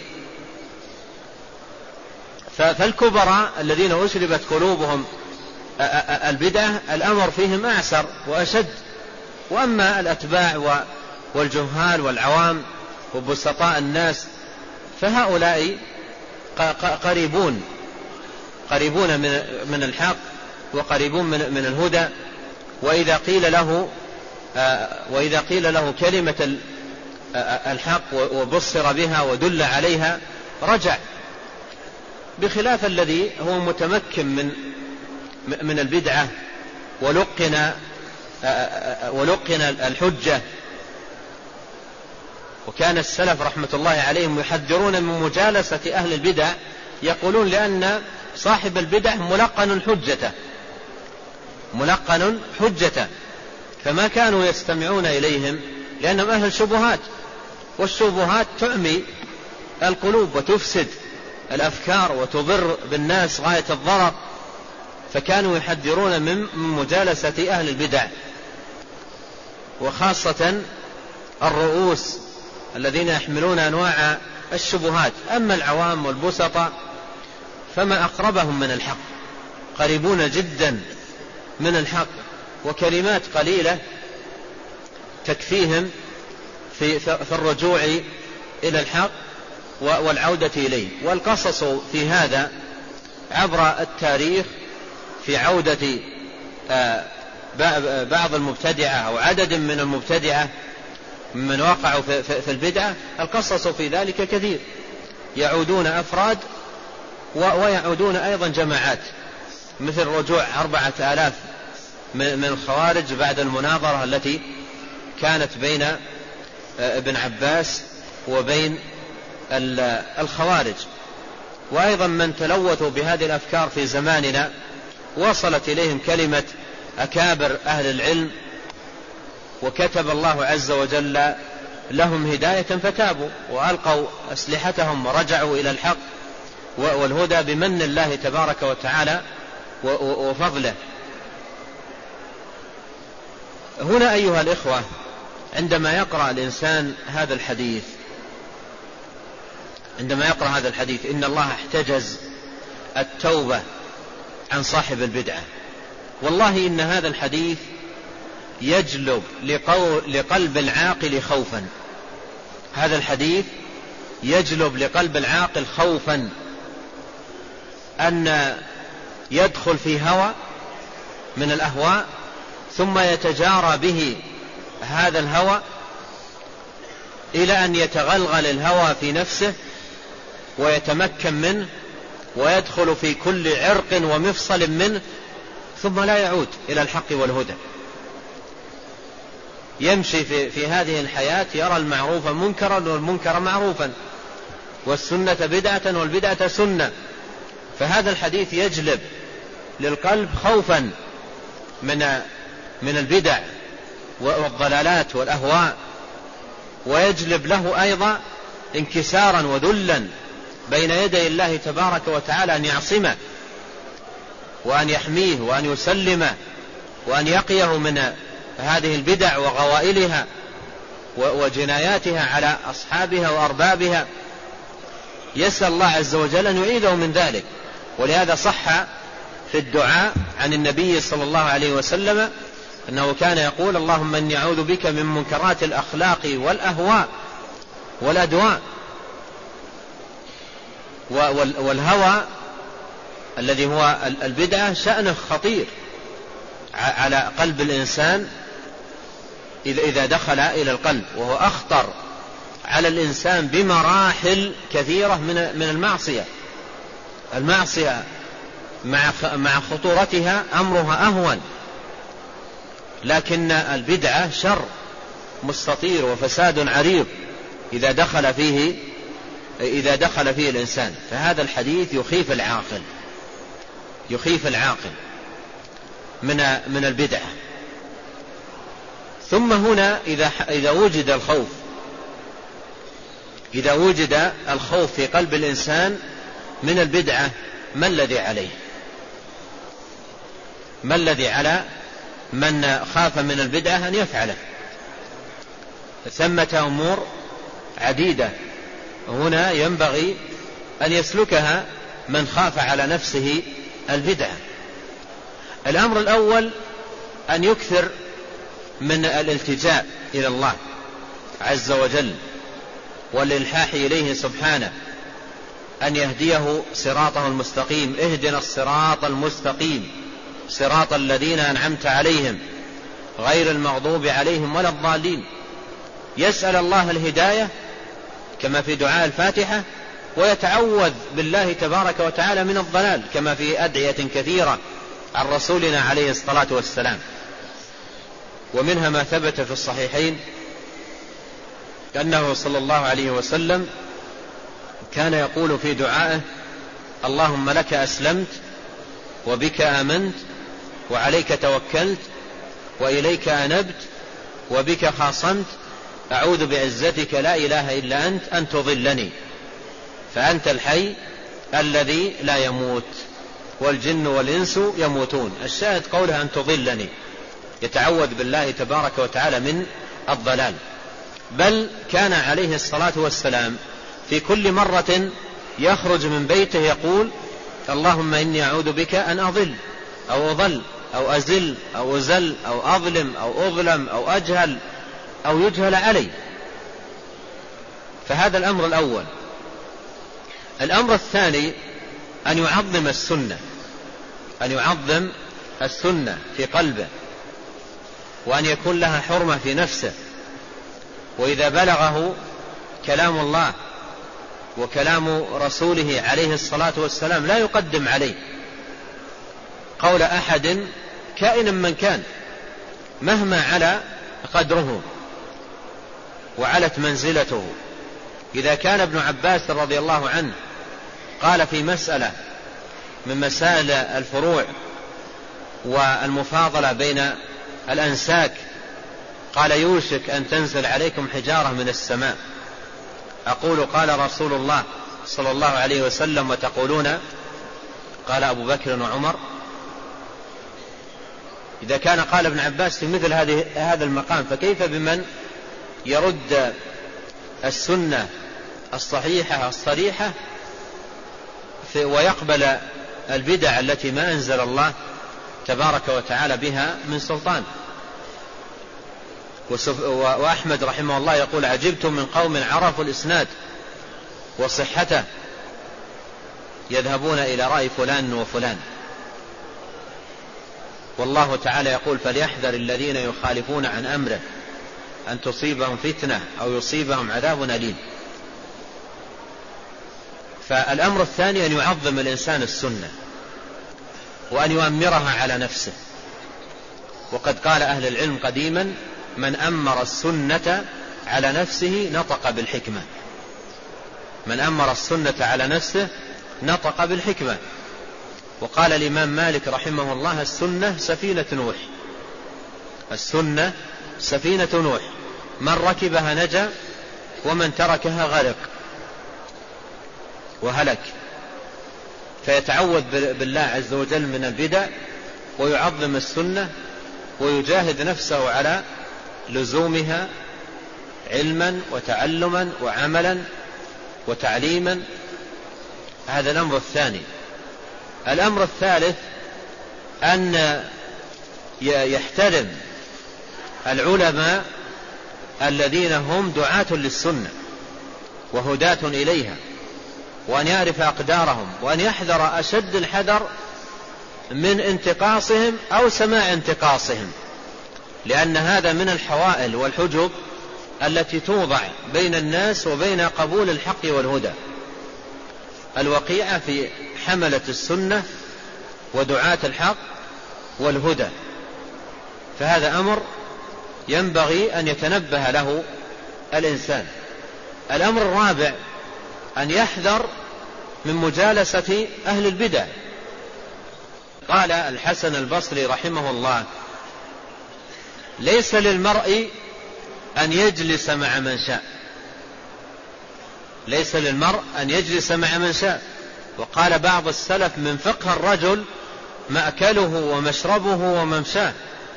فالكبراء الذين أشربت قلوبهم البدعة الأمر فيهم أعسر وأشد. وأما الأتباع والجهال والعوام وبسطاء الناس فهؤلاء قريبون قريبون من الحق وقريبون من الهدى. وإذا قيل له وإذا قيل له كلمة الحق وبصر بها ودل عليها رجع، بخلاف الذي هو متمكن من من البدعة ولقن ولقن الحجة. وكان السلف رحمة الله عليهم يحذرون من مجالسة أهل البدع، يقولون لأن صاحب البدع ملقن حجته ملقن حجته فما كانوا يستمعون إليهم لأنهم أهل شبهات، والشبهات تعمي القلوب وتفسد الأفكار وتضر بالناس غاية الضرر. فكانوا يحذرون من مجالسة أهل البدع، وخاصة الرؤوس الذين يحملون أنواع الشبهات. أما العوام والبسطة فما أقربهم من الحق، قريبون جدا من الحق، وكلمات قليلة تكفيهم في, في الرجوع إلى الحق والعودة إليه. والقصص في هذا عبر التاريخ في عودة بعض المبتدعة أو عدد من المبتدعة من وقعوا في البدعة، القصص في ذلك كثير، يعودون أفراد ويعودون أيضا جماعات، مثل رجوع أربعة آلاف من الخوارج بعد المناظرة التي كانت بين ابن عباس وبين الخوارج. وأيضا من تلوثوا بهذه الأفكار في زماننا وصلت إليهم كلمة أكابر أهل العلم، وكتب الله عز وجل لهم هداية فتابوا وألقوا أسلحتهم ورجعوا إلى الحق والهدى بمن الله تبارك وتعالى وفضله. هنا أيها الإخوة، عندما يقرأ الإنسان هذا الحديث عندما يقرأ هذا الحديث إن الله احتجز التوبة عن صاحب البدعة، والله إن هذا الحديث يجلب لقلب العاقل خوفا. هذا الحديث يجلب لقلب العاقل خوفا أن يدخل في هوى من الأهواء ثم يتجارى به هذا الهوى إلى أن يتغلغل الهوى في نفسه ويتمكن منه ويدخل في كل عرق ومفصل منه ثم لا يعود إلى الحق والهدى. يمشي في, في هذه الحياة يرى المعروف منكرا والمنكر معروفا، والسنة بدعة والبدعة سنة. فهذا الحديث يجلب للقلب خوفا من من البدع والضلالات والأهواء، ويجلب له أيضا انكسارا وذلا بين يدي الله تبارك وتعالى أن يعصمه وأن يحميه وأن يسلمه وأن يقيه من هذه البدع وغوائلها وجناياتها على أصحابها وأربابها. يسأل الله عز وجل أن يعيذه من ذلك. ولهذا صح في الدعاء عن النبي صلى الله عليه وسلم أنه كان يقول اللهم إني أعوذ بك من منكرات الأخلاق والأهواء والأدواء. والهوى الذي هو البدعة شأنه خطير على قلب الإنسان إذا دخل إلى القلب، وهو أخطر على الإنسان بمراحل كثيرة من المعصية. المعصية مع خطورتها أمرها أهون، لكن البدعة شر مستطير وفساد عريض إذا دخل فيه إذا دخل فيه الإنسان. فهذا الحديث يخيف العاقل يخيف العاقل من من البدعة. ثم هنا إذا إذا وجد الخوف إذا وجد الخوف في قلب الإنسان من البدعة، ما الذي عليه؟ ما الذي على من خاف من البدعة أن يفعله؟ ثمة أمور عديدة هنا ينبغي أن يسلكها من خاف على نفسه البدعة. الأمر الأول أن يكثر من الالتجاء إلى الله عز وجل والإلحاح إليه سبحانه أن يهديه صراطه المستقيم. اهدنا الصراط المستقيم صراط الذين أنعمت عليهم غير المغضوب عليهم ولا الضالين. يسأل الله الهداية كما في دعاء الفاتحة، ويتعوذ بالله تبارك وتعالى من الضلال كما في أدعية كثيرة عن رسولنا عليه الصلاة والسلام. ومنها ما ثبت في الصحيحين أنه صلى الله عليه وسلم كان يقول في دعائه: اللهم لك أسلمت وبك آمنت وعليك توكلت وإليك أنبت وبك خاصمت أعوذ بعزتك لا إله إلا أنت أن تضلني فأنت الحي الذي لا يموت والجن والإنس يموتون. الشاهد قولها أن تضلني، يتعوذ بالله تبارك وتعالى من الضلال. بل كان عليه الصلاة والسلام في كل مرة يخرج من بيته يقول: اللهم إني أعوذ بك أن أضل أو أضل أو أزل أو أزل أو أظلم أو أظلم أو أجهل أو يجهل علي. فهذا الأمر الأول. الأمر الثاني أن يعظم السنة، أن يعظم السنة في قلبه، وأن يكون لها حرمة في نفسه. وإذا بلغه كلام الله وكلام رسوله عليه الصلاة والسلام لا يقدم عليه قول أحد كائنا من كان مهما على قدره وعلت منزلته. إذا كان ابن عباس رضي الله عنه قال في مسألة من مسائل الفروع والمفاضلة بين الأنساك قال: يوشك أن تنزل عليكم حجارة من السماء. أقول: قال رسول الله صلى الله عليه وسلم وتقولون قال أبو بكر وعمر. إذا كان قال ابن عباس في مثل هذه هذا المقام، فكيف بمن يرد السنة الصحيحة الصريحة ويقبل البدع التي ما أنزل الله تبارك وتعالى بها من سلطان؟ وأحمد رحمه الله يقول: عجبت من قوم عرفوا الإسناد وصحته يذهبون إلى رأي فلان وفلان. والله تعالى يقول: فليحذر الذين يخالفون عن أمره أن تصيبهم فتنة أو يصيبهم عذاب أليم. فالأمر الثاني أن يعظم الإنسان السنة وأن يؤمرها على نفسه. وقد قال أهل العلم قديما: من أمر السنة على نفسه نطق بالحكمة. من أمر السنة على نفسه نطق بالحكمة. وقال الإمام مالك رحمه الله: السنة سفينة نوح. السنة سفينة نوح، من ركبها نجا ومن تركها غرق وهلك. فيتعوذ بالله عز وجل من البدع ويعظم السنة ويجاهد نفسه على لزومها علما وتعلما وعملا وتعليما. هذا الأمر الثاني. الأمر الثالث أن يحترم العلماء الذين هم دعاة للسنة وهداة إليها، وأن يعرف أقدارهم، وأن يحذر أشد الحذر من انتقاصهم أو سماع انتقاصهم، لأن هذا من الحوائل والحجب التي توضع بين الناس وبين قبول الحق والهدى. الوقيعة في حملة السنة ودعاة الحق والهدى. فهذا أمر ينبغي أن يتنبه له الإنسان. الأمر الرابع أن يحذر من مجالسة أهل البدع. قال الحسن البصري رحمه الله: ليس للمرء أن يجلس مع من شاء. ليس للمرء أن يجلس مع من شاء. وقال بعض السلف: من فقه الرجل مأكله ومشربه وممشاه.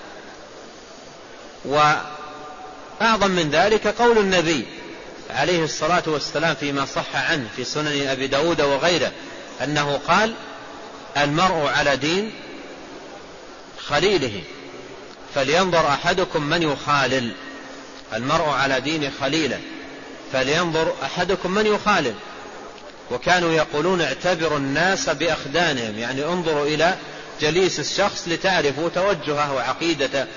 وأعظم من ذلك قول النبي عليه الصلاة والسلام فيما صح عنه في سنن أبي داود وغيره أنه قال: المرء على دين خليله فلينظر أحدكم من يخالل. المرء على دين خليله فلينظر أحدكم من يخالل. وكانوا يقولون: اعتبروا الناس بأخدانهم، يعني انظروا إلى جليس الشخص لتعرفوا توجهه وعقيدته.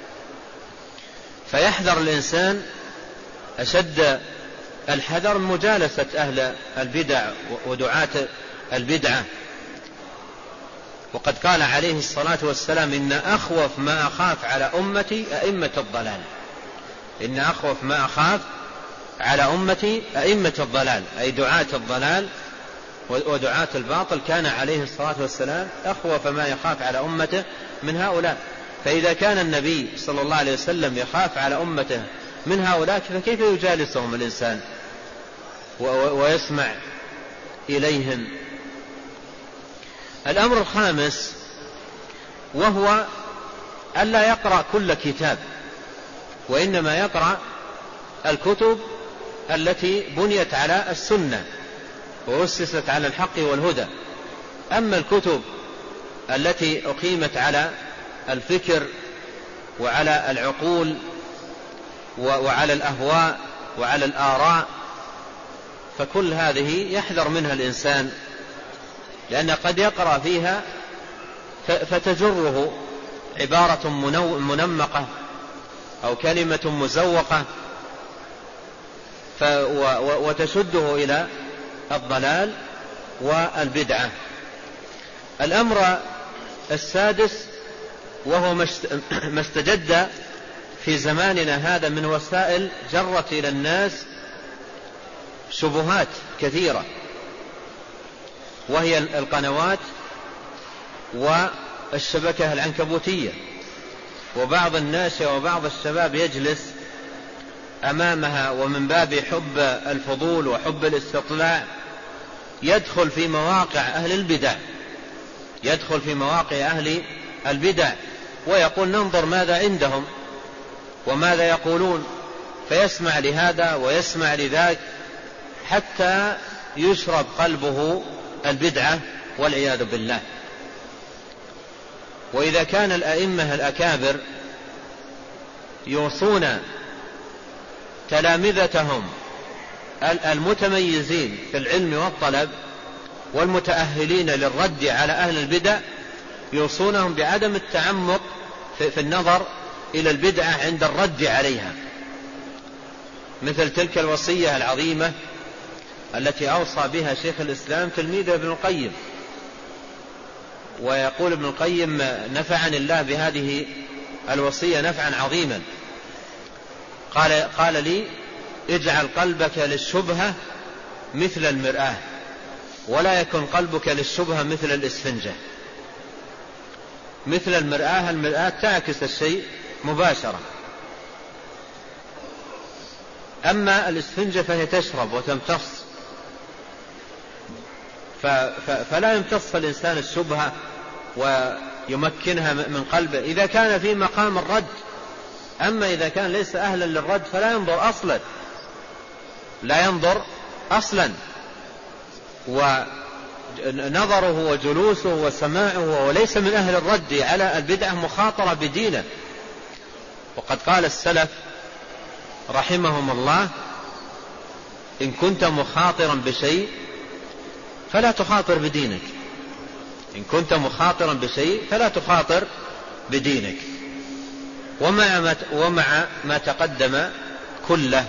فيحذر الإنسان أشد الحذر من مجالسة أهل البدع ودعاة البدعة. وقد قال عليه الصلاة والسلام: إن أخوف ما أخاف على أمتي أئمة الضلال. إن أخوف ما أخاف على أمتي أئمة الضلال، أي دعاة الضلال ودعاة الباطل. كان عليه الصلاة والسلام أخوف ما يخاف على أمته من هؤلاء. فإذا كان النبي صلى الله عليه وسلم يخاف على أمته من هؤلاء، فكيف يجالسهم الإنسان ويسمع إليهم؟ الأمر الخامس وهو ألا يقرأ كل كتاب، وإنما يقرأ الكتب التي بنيت على السنة وأسست على الحق والهدى. أما الكتب التي أقيمت على الفكر وعلى العقول وعلى الأهواء وعلى الآراء، فكل هذه يحذر منها الإنسان، لأن قد يقرأ فيها فتجره عبارة منمقة أو كلمة مزوقة وتشده إلى الضلال والبدعة. الأمر السادس وهو ما استجد في زماننا هذا من وسائل جرت إلى الناس شبهات كثيرة، وهي القنوات والشبكة العنكبوتية. وبعض الناس وبعض الشباب يجلس أمامها ومن باب حب الفضول وحب الاستطلاع يدخل في مواقع أهل البدع يدخل في مواقع أهل البدع ويقول: ننظر ماذا عندهم وماذا يقولون، فيسمع لهذا ويسمع لذاك حتى يشرب قلبه البدعة والعياذ بالله. وإذا كان الأئمة الأكابر يوصون تلامذتهم المتميزين في العلم والطلب والمتأهلين للرد على أهل البدع، يوصونهم بعدم التعمق في النظر إلى البدعة عند الرد عليها، مثل تلك الوصية العظيمة التي أوصى بها شيخ الإسلام تلميذه ابن القيم. ويقول ابن القيم: نفعني الله بهذه الوصية نفعا عظيما. قال, قال لي: اجعل قلبك للشبهة مثل المرآة، ولا يكن قلبك للشبهة مثل الإسفنجة. مثل المرآة، المرآة تعكس الشيء مباشرة، أما الإسفنجة فهي تشرب وتمتص، فلا يمتص الإنسان الشبهة ويمكنها من قلبه إذا كان في مقام الرد. أما إذا كان ليس أهلا للرد فلا ينظر أصلا لا ينظر أصلا ونظره وجلوسه وسماعه وليس من أهل الرد على البدعة مخاطرة بدينه. وقد قال السلف رحمهم الله: إن كنت مخاطرا بشيء فلا تخاطر بدينك. إن كنت مخاطرا بشيء فلا تخاطر بدينك. ومع ما, ومع ما تقدم كله،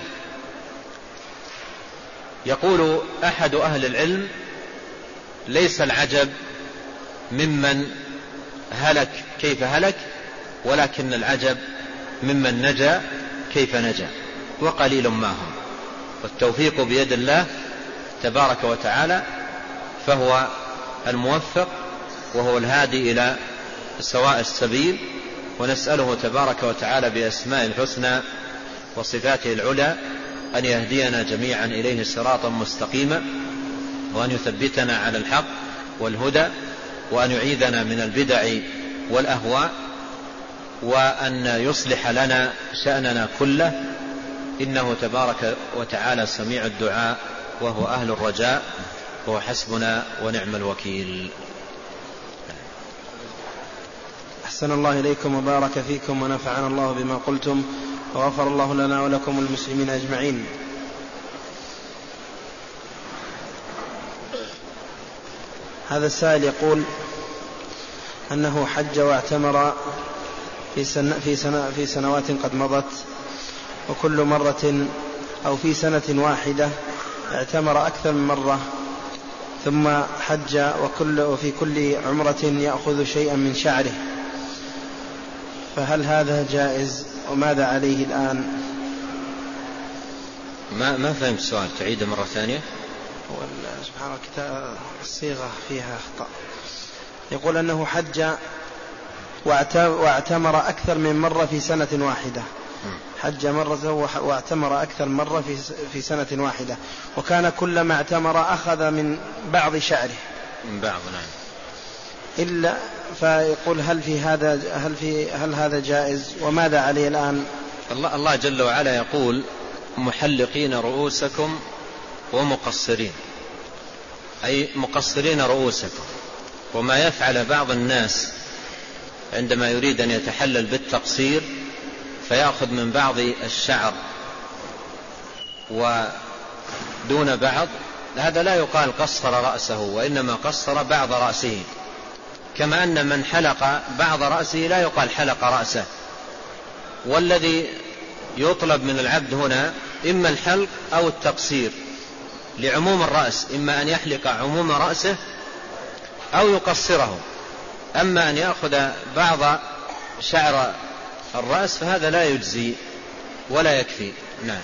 يقول أحد أهل العلم: ليس العجب ممن هلك كيف هلك، ولكن العجب ممن نجا كيف نجا، وقليل ما هم. والتوفيق بيد الله تبارك وتعالى، فهو الموفق وهو الهادي إلى سواء السبيل. ونسأله تبارك وتعالى بأسماء الحسنى وصفاته العلى أن يهدينا جميعا إليه صراطا مستقيما، وأن يثبتنا على الحق والهدى، وأن يعيذنا من البدع والأهواء، وأن يصلح لنا شأننا كله، إنه تبارك وتعالى سميع الدعاء وهو أهل الرجاء، وهو حسبنا ونعم الوكيل. أحسن الله إليكم وبارك فيكم ونفعنا الله بما قلتم، وغفر الله لنا ولكم المسلمين أجمعين. هذا السائل يقول أنه حج واعتمر في, سنة في, سنة في سنوات قد مضت، وكل مرة أو في سنة واحدة اعتمر أكثر من مرة، ثم حج وكل وفي كل عمرة يأخذ شيئا من شعره، فهل هذا جائز وماذا عليه الآن؟ ما ما فهمت السؤال، تعيده مرة ثانية. سبحان الله الصيغة فيها أخطاء. يقول أنه حج واعتمر أكثر من مرة في سنة واحدة، حج مرة واعتمر أكثر مرة في في سنة واحدة، وكان كلما اعتمر أخذ من بعض شعره من بعض نعم. إلا فيقول هل في هذا هل في هل هذا جائز وماذا عليه الآن؟ الله الله جل وعلا يقول محلقين رؤوسكم ومقصرين، أي مقصرين رؤوسكم. وما يفعل بعض الناس عندما يريد أن يتحلل بالتقصير فيأخذ من بعض الشعر ودون بعض، هذا لا يقال قصر رأسه، وإنما قصر بعض رأسه، كما أن من حلق بعض رأسه لا يقال حلق رأسه. والذي يطلب من العبد هنا إما الحلق أو التقصير لعموم الرأس، إما أن يحلق عموم رأسه أو يقصره. أما أن يأخذ بعض شعر الرأس فهذا لا يجزي ولا يكفي. نعم.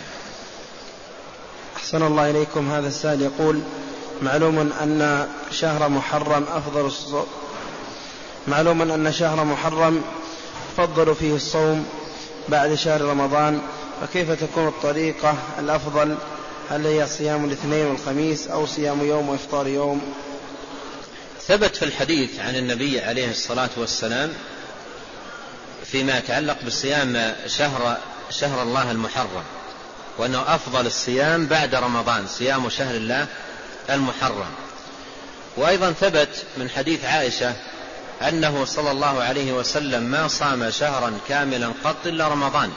أحسن الله إليكم. هذا السائل يقول معلوم أن شهر محرم أفضل الصوم معلوم أن شهر محرم فضل فيه الصوم بعد شهر رمضان، فكيف تكون الطريقة الأفضل؟ هل هي صيام الاثنين والخميس أو صيام يوم وإفطار يوم؟ ثبت في الحديث عن النبي عليه الصلاة والسلام فيما يتعلق بصيام شهر, شهر الله المحرم، وأنه أفضل الصيام بعد رمضان صيام شهر الله المحرم. وأيضا ثبت من حديث عائشة أنه صلى الله عليه وسلم ما صام شهرا كاملا قط إلا رمضان.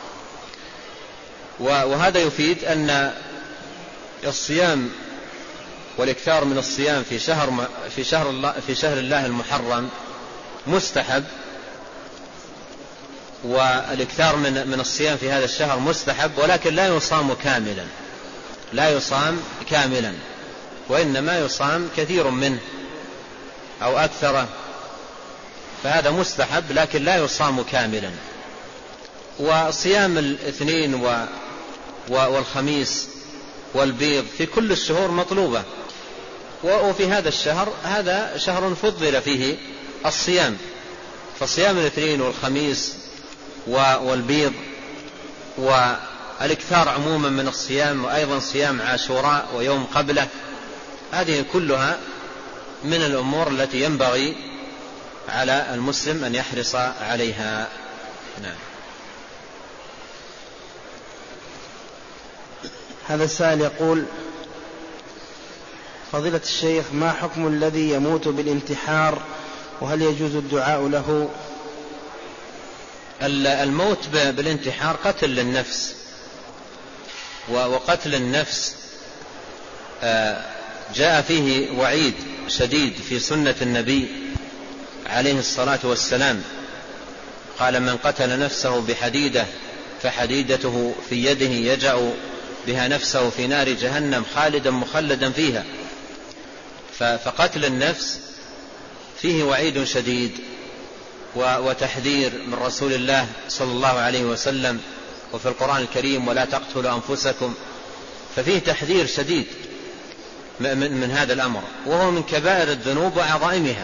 وهذا يفيد أن الصيام والإكثار من الصيام في شهر في شهر الله في شهر الله المحرم مستحب، والإكثار من من الصيام في هذا الشهر مستحب، ولكن لا يصام كاملا لا يصام كاملا وإنما يصام كثير منه أو أكثره، فهذا مستحب لكن لا يصام كاملا. وصيام الاثنين والخميس والبيض في كل الشهور مطلوبة، وفي هذا الشهر هذا شهر فضل فيه الصيام، فصيام الاثنين والخميس والبيض والإكثار عموما من الصيام، وأيضا صيام عاشوراء ويوم قبله، هذه كلها من الأمور التي ينبغي على المسلم أن يحرص عليها. نعم. هذا السائل يقول فضيلة الشيخ ما حكم الذي يموت بالانتحار، وهل يجوز الدعاء له؟ الموت بالانتحار قتل للنفس، وقتل النفس جاء فيه وعيد شديد في سنة النبي عليه الصلاة والسلام، قال من قتل نفسه بحديدة فحديدته في يده يجأ بها نفسه في نار جهنم خالدا مخلدا فيها. فقتل النفس فيه وعيد شديد وتحذير من رسول الله صلى الله عليه وسلم، وفي القرآن الكريم ولا تقتلوا أنفسكم، ففيه تحذير شديد من هذا الأمر، وهو من كبائر الذنوب وعظائمها،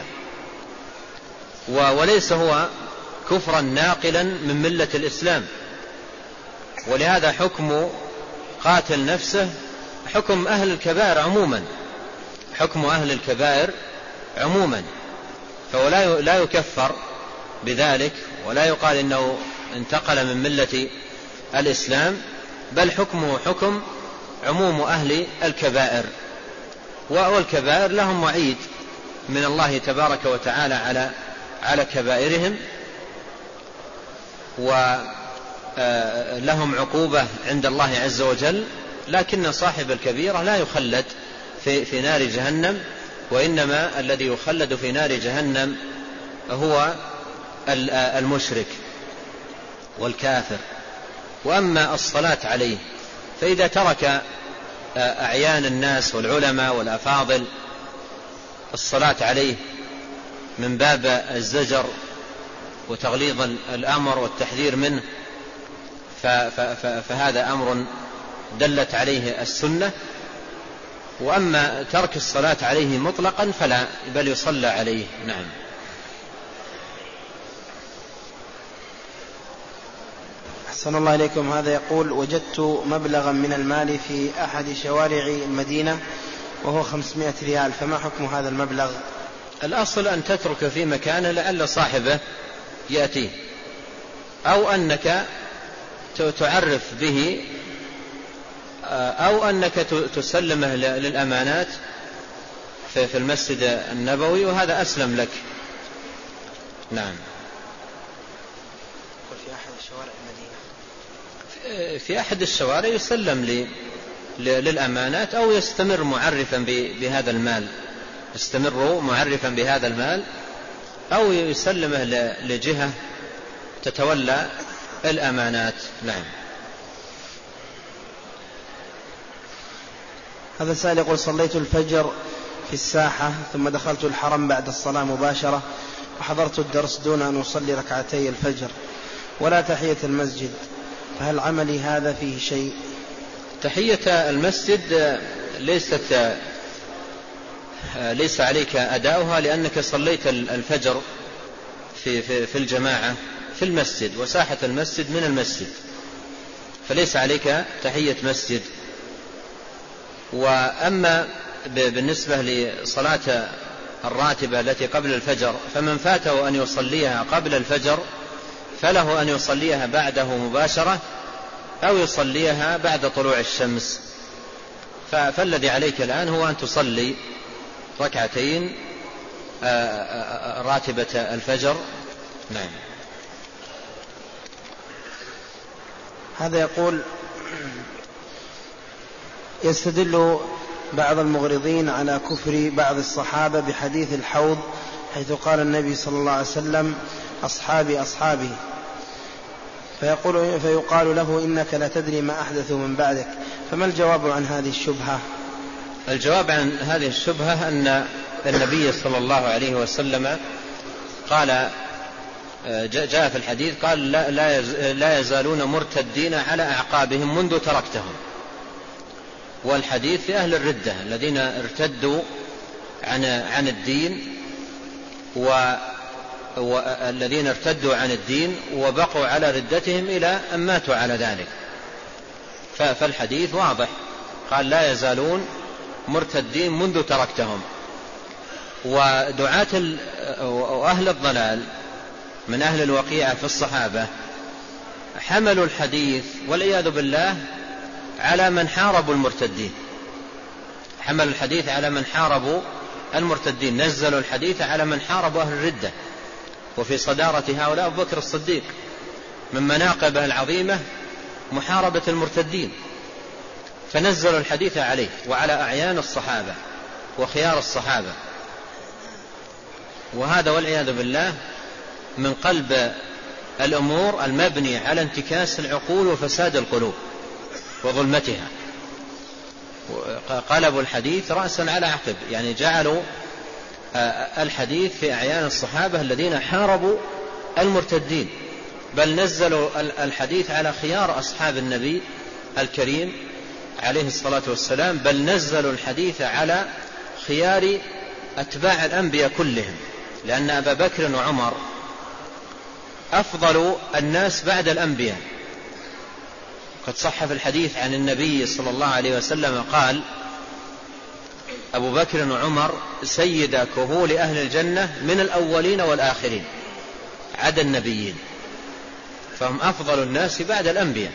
وليس هو كفرا ناقلا من ملة الإسلام. ولهذا حكم قاتل نفسه حكم أهل الكبائر عموما حكم أهل الكبائر عموما فهو لا يكفر بذلك ولا يقال إنه انتقل من ملة الإسلام، بل حكمه حكم عموم أهل الكبائر، والكبائر لهم وعيد من الله تبارك وتعالى على على كبائرهم، ولهم عقوبة عند الله عز وجل، لكن صاحب الكبيرة لا يخلد في, في نار جهنم، وإنما الذي يخلد في نار جهنم هو المشرك والكافر. وأما الصلاة عليه فإذا ترك أعيان الناس والعلماء والأفاضل الصلاة عليه من باب الزجر وتغليظ الأمر والتحذير منه فهذا أمر دلت عليه السنة. وأما ترك الصلاة عليه مطلقا فلا، بل يصلى عليه. نعم. أحسن الله إليكم. هذا يقول: وجدت مبلغا من المال في أحد شوارع المدينة وهو خمسمائة ريال، فما حكم هذا المبلغ؟ الأصل أن تترك في مكانه لعل صاحبه يأتيه، أو أنك تعرف به، أو أنك تسلمه للأمانات في المسجد النبوي، وهذا أسلم لك. نعم. في أحد الشوارع المدينة في أحد الشوارع يسلم للأمانات، أو يستمر معرفا بهذا المال، يستمر معرفا بهذا المال، أو يسلمه لجهة تتولى الأمانات. نعم. هذا سائل يقول: صليت الفجر في الساحة ثم دخلت الحرم بعد الصلاة مباشرة، وحضرت الدرس دون أن أصلي ركعتي الفجر ولا تحية المسجد، فهل عملي هذا فيه شيء؟ تحية المسجد ليست ليس عليك أداؤها، لأنك صليت الفجر في, في, في الجماعة في المسجد، وساحة المسجد من المسجد، فليس عليك تحية مسجد. وأما بالنسبة لصلاة الراتبة التي قبل الفجر، فمن فاته أن يصليها قبل الفجر فله أن يصليها بعده مباشرة، أو يصليها بعد طلوع الشمس. فالذي عليك الآن هو أن تصلي ركعتين راتبة الفجر. نعم. هذا يقول: يستدل بعض المغرضين على كفر بعض الصحابة بحديث الحوض، حيث قال النبي صلى الله عليه وسلم: أصحابي أصحابي، فيقول فيقال له: إنك لا تدري ما أحدثوا من بعدك، فما الجواب عن هذه الشبهة؟ الجواب عن هذه الشبهة أن النبي صلى الله عليه وسلم قال، جاء في الحديث قال: لا, لا يزالون مرتدين على أعقابهم منذ تركتهم. والحديث في أهل الردة الذين ارتدوا عن عن الدين، والذين ارتدوا عن الدين وبقوا على ردتهم إلى أن ماتوا على ذلك. فالحديث واضح، قال: لا يزالون مرتدين منذ تركتهم. ودعاة أهل الضلال من أهل الوقيعة في الصحابة حملوا الحديث والعياذ بالله على من حاربوا المرتدين، حملوا الحديث على من حاربوا المرتدين، نزلوا الحديث على من حاربوا أهل الردة. وفي صدارة هؤلاء أبو بكر الصديق، من مناقبه العظيمة محاربة المرتدين، فنزلوا الحديث عليه وعلى أعيان الصحابة وخيار الصحابة. وهذا والعياذ بالله من قلب الأمور المبني على انتكاس العقول وفساد القلوب وظلمتها. قلبوا الحديث رأسا على عقب، يعني جعلوا الحديث في أعيان الصحابة الذين حاربوا المرتدين، بل نزلوا الحديث على خيار أصحاب النبي الكريم عليه الصلاة والسلام، بل نزلوا الحديث على خيار أتباع الأنبياء كلهم، لأن أبا بكر وعمر أفضل الناس بعد الأنبياء. قد صح في الحديث عن النبي صلى الله عليه وسلم قال: أبو بكر وعمر سيد كهول أهل الجنة من الأولين والآخرين عدا النبيين، فهم أفضل الناس بعد الأنبياء.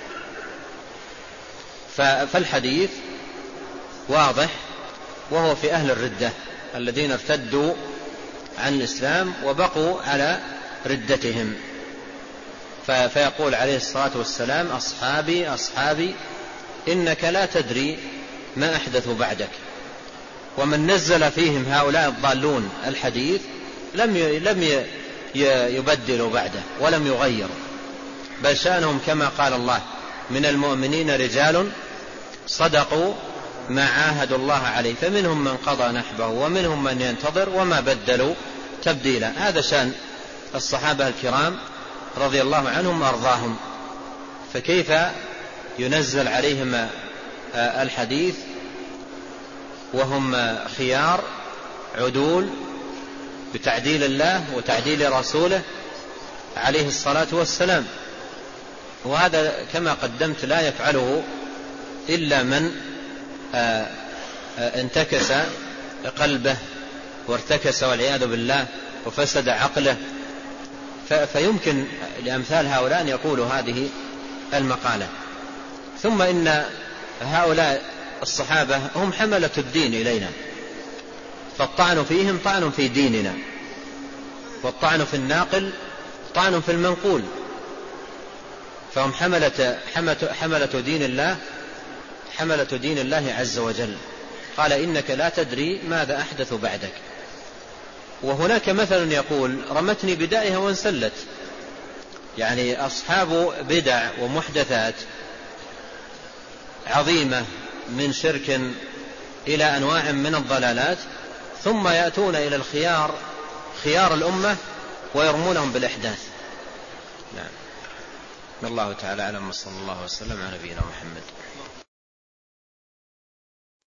فالحديث واضح، وهو في أهل الردة الذين ارتدوا عن الإسلام وبقوا على ردتهم. فيقول عليه الصلاة والسلام: أصحابي أصحابي إنك لا تدري ما أحدث بعدك. ومن نزل فيهم هؤلاء الضالون الحديث لم لم يبدلوا بعده ولم يغيروا، بل شأنهم كما قال الله: من المؤمنين رجال صدقوا ما عاهدوا الله عليه، فمنهم من قضى نحبه ومنهم من ينتظر وما بدلوا تبديلا. هذا شأن الصحابة الكرام رضي الله عنهم وأرضاهم. فكيف ينزل عليهم الحديث وهم خيار عدول بتعديل الله وتعديل رسوله عليه الصلاة والسلام؟ وهذا كما قدمت لا يفعله إلا من انتكس قلبه وارتكس والعياذ بالله وفسد عقله، فيمكن لأمثال هؤلاء أن يقولوا هذه المقالة. ثم إن هؤلاء الصحابة هم حملة الدين إلينا، فالطعن فيهم طعن في ديننا، والطعن في الناقل طعن في المنقول، فهم حملة, حملة دين الله حملة دين الله عز وجل. قال: إنك لا تدري ماذا أحدث بعدك. وهناك مثل يقول: رمتني بدائها وانسلت. يعني أصحاب بدع ومحدثات عظيمة من شرك إلى أنواع من الضلالات، ثم يأتون إلى الخيار خيار الأمة ويرمونهم بالإحداث. نعم. الله تعالى أعلم، وصلى الله وسلم على نبينا محمد.